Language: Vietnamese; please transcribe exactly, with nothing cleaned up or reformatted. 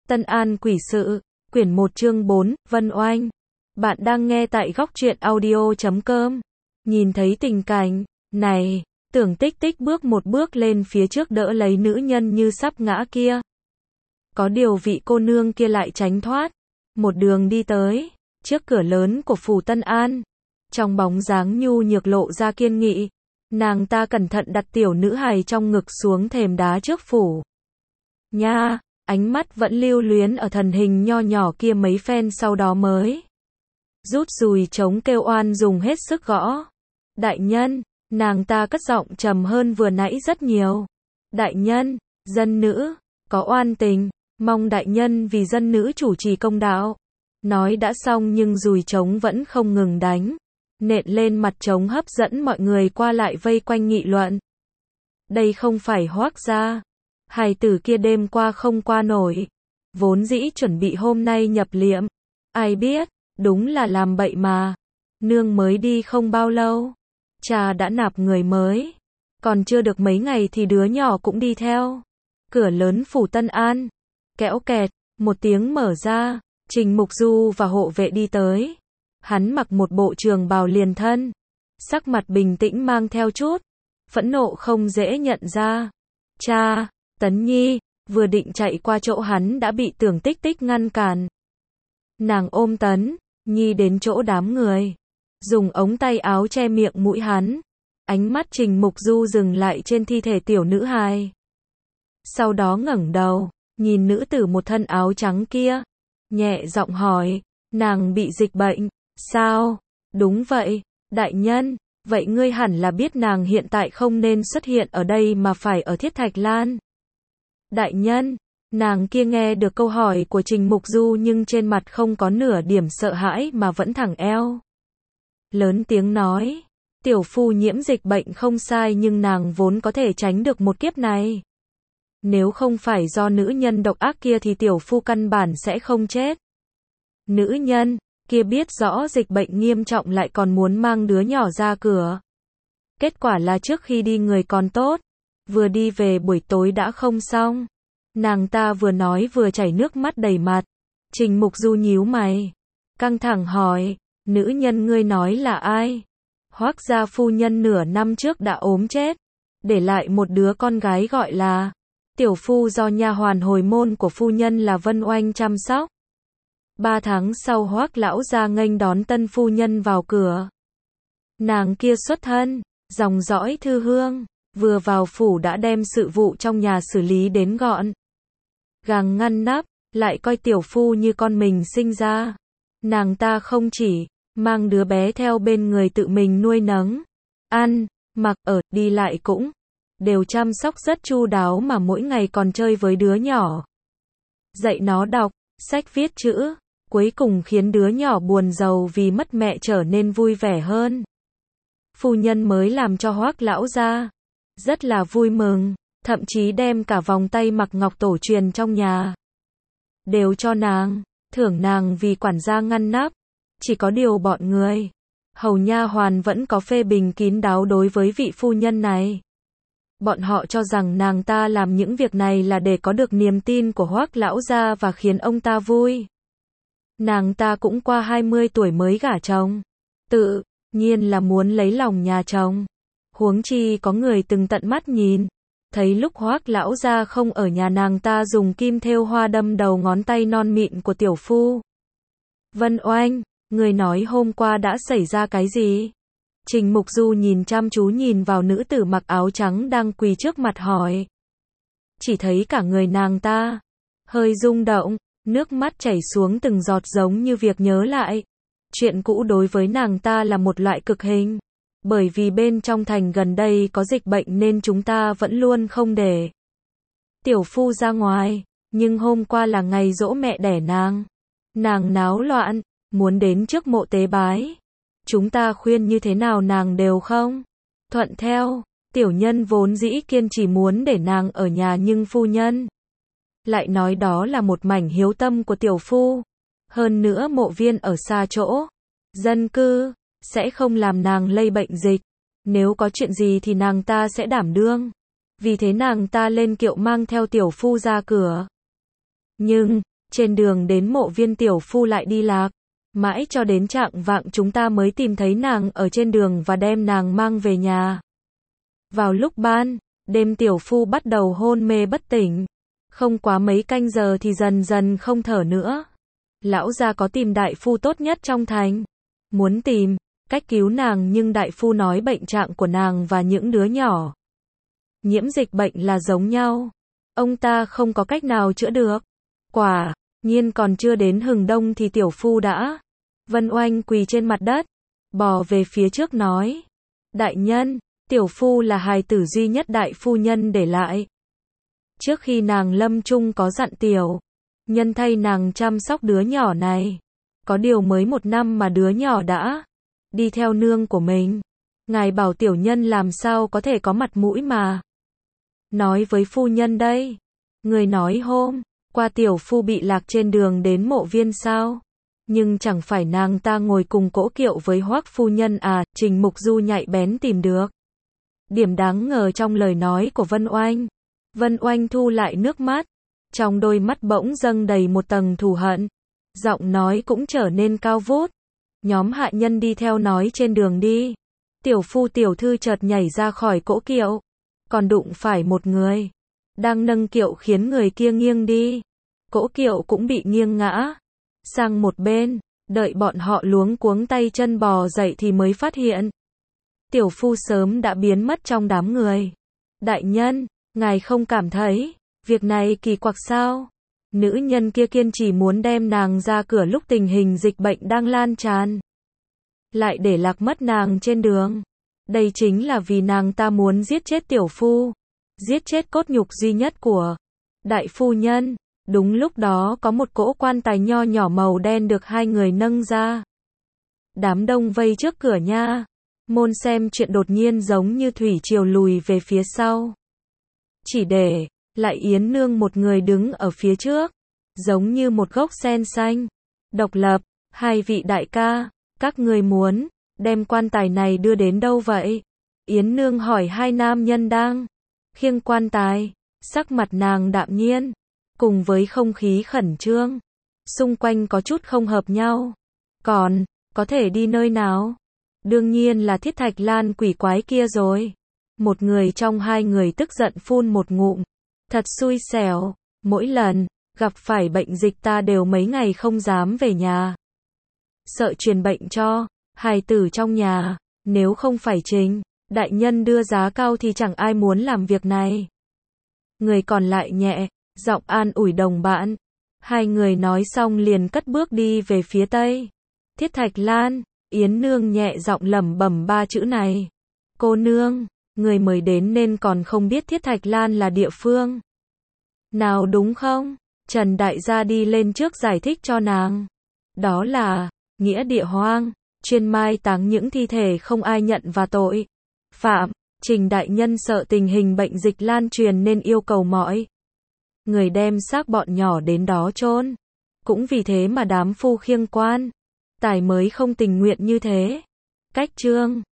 Tân An quỷ sự, quyển một chương bốn, Vân Oanh. Bạn đang nghe tại góc truyện audio chấm com. Nhìn thấy tình cảnh này, Tưởng Tích Tích bước một bước lên phía trước đỡ lấy nữ nhân như sắp ngã kia. Có điều vị cô nương kia lại tránh thoát, một đường đi tới trước cửa lớn của phủ Tân An. Trong bóng dáng nhu nhược lộ ra kiên nghị, nàng ta cẩn thận đặt tiểu nữ hài trong ngực xuống thềm đá trước phủ. Nha, ánh mắt vẫn lưu luyến ở thần hình nho nhỏ kia mấy phen, sau đó mới rút dùi trống kêu oan dùng hết sức gõ. Đại nhân, nàng ta cất giọng trầm hơn vừa nãy rất nhiều. Đại nhân, dân nữ có oan tình, mong đại nhân vì dân nữ chủ trì công đạo. Nói đã xong nhưng dùi trống vẫn không ngừng đánh, nện lên mặt trống hấp dẫn mọi người qua lại vây quanh nghị luận. Đây không phải Hoác gia, hài tử kia đêm qua không qua nổi, vốn dĩ chuẩn bị hôm nay nhập liệm, ai biết, đúng là làm bậy mà. Nương mới đi không bao lâu, cha đã nạp người mới, còn chưa được mấy ngày thì đứa nhỏ cũng đi theo. Cửa lớn phủ Tân An, kẽo kẹt, một tiếng mở ra, Trình Mục Du và hộ vệ đi tới. Hắn mặc một bộ trường bào liền thân, sắc mặt bình tĩnh mang theo chút phẫn nộ không dễ nhận ra. Cha, Tấn Nhi, vừa định chạy qua chỗ hắn đã bị Tưởng Tích Tích ngăn cản. Nàng ôm Tấn Nhi đến chỗ đám người, dùng ống tay áo che miệng mũi hắn. Ánh mắt Trình Mục Du dừng lại trên thi thể tiểu nữ hài. Sau đó ngẩng đầu, nhìn nữ tử một thân áo trắng kia, nhẹ giọng hỏi, nàng bị dịch bệnh, sao? Đúng vậy, đại nhân, vậy ngươi hẳn là biết nàng hiện tại không nên xuất hiện ở đây mà phải ở Thiết Thạch Lan. Đại nhân, nàng kia nghe được câu hỏi của Trình Mục Du nhưng trên mặt không có nửa điểm sợ hãi mà vẫn thẳng eo. Lớn tiếng nói, tiểu phu nhiễm dịch bệnh không sai nhưng nàng vốn có thể tránh được một kiếp này. Nếu không phải do nữ nhân độc ác kia thì tiểu phu căn bản sẽ không chết. Nữ nhân kia biết rõ dịch bệnh nghiêm trọng lại còn muốn mang đứa nhỏ ra cửa. Kết quả là trước khi đi người còn tốt, vừa đi về buổi tối đã không xong. Nàng ta vừa nói vừa chảy nước mắt đầy mặt. Trình Mục Du nhíu mày, căng thẳng hỏi, nữ nhân ngươi nói là ai? Hoác gia phu nhân nửa năm trước đã ốm chết, để lại một đứa con gái gọi là tiểu phu do nha hoàn hồi môn của phu nhân là Vân Oanh chăm sóc. Ba tháng sau Hoác lão gia nghênh đón tân phu nhân vào cửa. Nàng kia xuất thân dòng dõi Thư Hương, vừa vào phủ đã đem sự vụ trong nhà xử lý đến gọn gàng ngăn nắp, lại coi tiểu phu như con mình sinh ra. Nàng ta không chỉ mang đứa bé theo bên người tự mình nuôi nấng, ăn, mặc, ở, đi lại cũng đều chăm sóc rất chu đáo mà mỗi ngày còn chơi với đứa nhỏ, dạy nó đọc sách viết chữ, cuối cùng khiến đứa nhỏ buồn rầu vì mất mẹ trở nên vui vẻ hơn. Phu nhân mới làm cho Hoác lão gia rất là vui mừng, thậm chí đem cả vòng tay mặc ngọc tổ truyền trong nhà đều cho nàng, thưởng nàng vì quản gia ngăn nắp. Chỉ có điều bọn người hầu nha hoàn vẫn có phê bình kín đáo đối với vị phu nhân này. Bọn họ cho rằng nàng ta làm những việc này là để có được niềm tin của Hoác lão gia và khiến ông ta vui. Nàng ta cũng qua hai mươi tuổi mới gả chồng, tự nhiên là muốn lấy lòng nhà chồng. Huống chi có người từng tận mắt nhìn thấy lúc Hoác lão gia không ở nhà, nàng ta dùng kim thêu hoa đâm đầu ngón tay non mịn của tiểu phu. Vân Oanh, người nói hôm qua đã xảy ra cái gì? Trình Mục Du nhìn chăm chú nhìn vào nữ tử mặc áo trắng đang quỳ trước mặt hỏi. Chỉ thấy cả người nàng ta hơi rung động, nước mắt chảy xuống từng giọt giống như việc nhớ lại. Chuyện cũ đối với nàng ta là một loại cực hình. Bởi vì bên trong thành gần đây có dịch bệnh nên chúng ta vẫn luôn không để tiểu phu ra ngoài. Nhưng hôm qua là ngày giỗ mẹ đẻ nàng. Nàng náo loạn, muốn đến trước mộ tế bái. Chúng ta khuyên như thế nào nàng đều không thuận theo. Tiểu nhân vốn dĩ kiên chỉ muốn để nàng ở nhà nhưng phu nhân lại nói đó là một mảnh hiếu tâm của tiểu phu. Hơn nữa mộ viên ở xa chỗ dân cư, sẽ không làm nàng lây bệnh dịch. Nếu có chuyện gì thì nàng ta sẽ đảm đương. Vì thế nàng ta lên kiệu mang theo tiểu phu ra cửa. Nhưng, Trên đường đến mộ viên tiểu phu lại đi lạc. Mãi cho đến trạng vạng chúng ta mới tìm thấy nàng ở trên đường và đem nàng mang về nhà. Vào lúc ban đêm tiểu phu bắt đầu hôn mê bất tỉnh. Không quá mấy canh giờ thì dần dần không thở nữa. Lão gia có tìm đại phu tốt nhất trong thành. Muốn tìm cách cứu nàng nhưng đại phu nói bệnh trạng của nàng và những đứa nhỏ nhiễm dịch bệnh là giống nhau. Ông ta không có cách nào chữa được. Quả nhiên còn chưa đến hừng đông thì tiểu phu đã. Vân Oanh quỳ trên mặt đất, bò về phía trước nói. Đại nhân, tiểu phu là hài tử duy nhất đại phu nhân để lại. Trước khi nàng lâm chung có dặn tiểu nhân thay nàng chăm sóc đứa nhỏ này. Có điều mới một năm mà đứa nhỏ đã đi theo nương của mình. Ngài bảo tiểu nhân làm sao có thể có mặt mũi mà nói với phu nhân đây. Người nói hôm qua tiểu phu bị lạc trên đường đến mộ viên sao? Nhưng chẳng phải nàng ta ngồi cùng cỗ kiệu với Hoắc phu nhân à? Trình Mục Du nhạy bén tìm được điểm đáng ngờ trong lời nói của Vân Oanh. Vân Oanh thu lại nước mắt, trong đôi mắt bỗng dâng đầy một tầng thù hận. Giọng nói cũng trở nên cao vút. Nhóm hạ nhân đi theo nói trên đường đi. Tiểu phu tiểu thư chợt nhảy ra khỏi cỗ kiệu, còn đụng phải một người đang nâng kiệu khiến người kia nghiêng đi. Cỗ kiệu cũng bị nghiêng ngã sang một bên. Đợi bọn họ luống cuống tay chân bò dậy thì mới phát hiện tiểu phu sớm đã biến mất trong đám người. Đại nhân, ngài không cảm thấy việc này kỳ quặc sao? Nữ nhân kia kiên trì muốn đem nàng ra cửa lúc tình hình dịch bệnh đang lan tràn, lại để lạc mất nàng trên đường. Đây chính là vì nàng ta muốn giết chết tiểu phu, giết chết cốt nhục duy nhất của đại phu nhân. Đúng lúc đó có một cỗ quan tài nho nhỏ màu đen được hai người nâng ra. Đám đông vây trước cửa nha môn xem chuyện đột nhiên giống như thủy triều lùi về phía sau. Chỉ để lại Yến Nương một người đứng ở phía trước, giống như một gốc sen xanh, độc lập. Hai vị đại ca, các người muốn đem quan tài này đưa đến đâu vậy? Yến Nương hỏi hai nam nhân đang khiêng quan tài. Sắc mặt nàng đạm nhiên, cùng với không khí khẩn trương xung quanh có chút không hợp nhau. Còn có thể đi nơi nào? Đương nhiên là Thiết Thạch Lan quỷ quái kia rồi. Một người trong hai người tức giận phun một ngụm. Thật xui xẻo, mỗi lần gặp phải bệnh dịch ta đều mấy ngày không dám về nhà. Sợ truyền bệnh cho hài tử trong nhà. Nếu không phải Trình đại nhân đưa giá cao thì chẳng ai muốn làm việc này. Người còn lại nhẹ giọng an ủi đồng bạn. Hai người nói xong liền cất bước đi về phía tây. Thiết Thạch Lan, Yến Nương nhẹ giọng lẩm bẩm ba chữ này. Cô nương, người mời đến nên còn không biết Thiết Thạch Lan là địa phương nào đúng không? Trần đại gia đi lên trước giải thích cho nàng. Đó là nghĩa địa hoang, chuyên mai táng những thi thể không ai nhận và tội phạm. Trình đại nhân sợ tình hình bệnh dịch lan truyền nên yêu cầu mọi người đem xác bọn nhỏ đến đó chôn. Cũng vì thế mà đám phu khiêng quan tài mới không tình nguyện như thế. Cách chương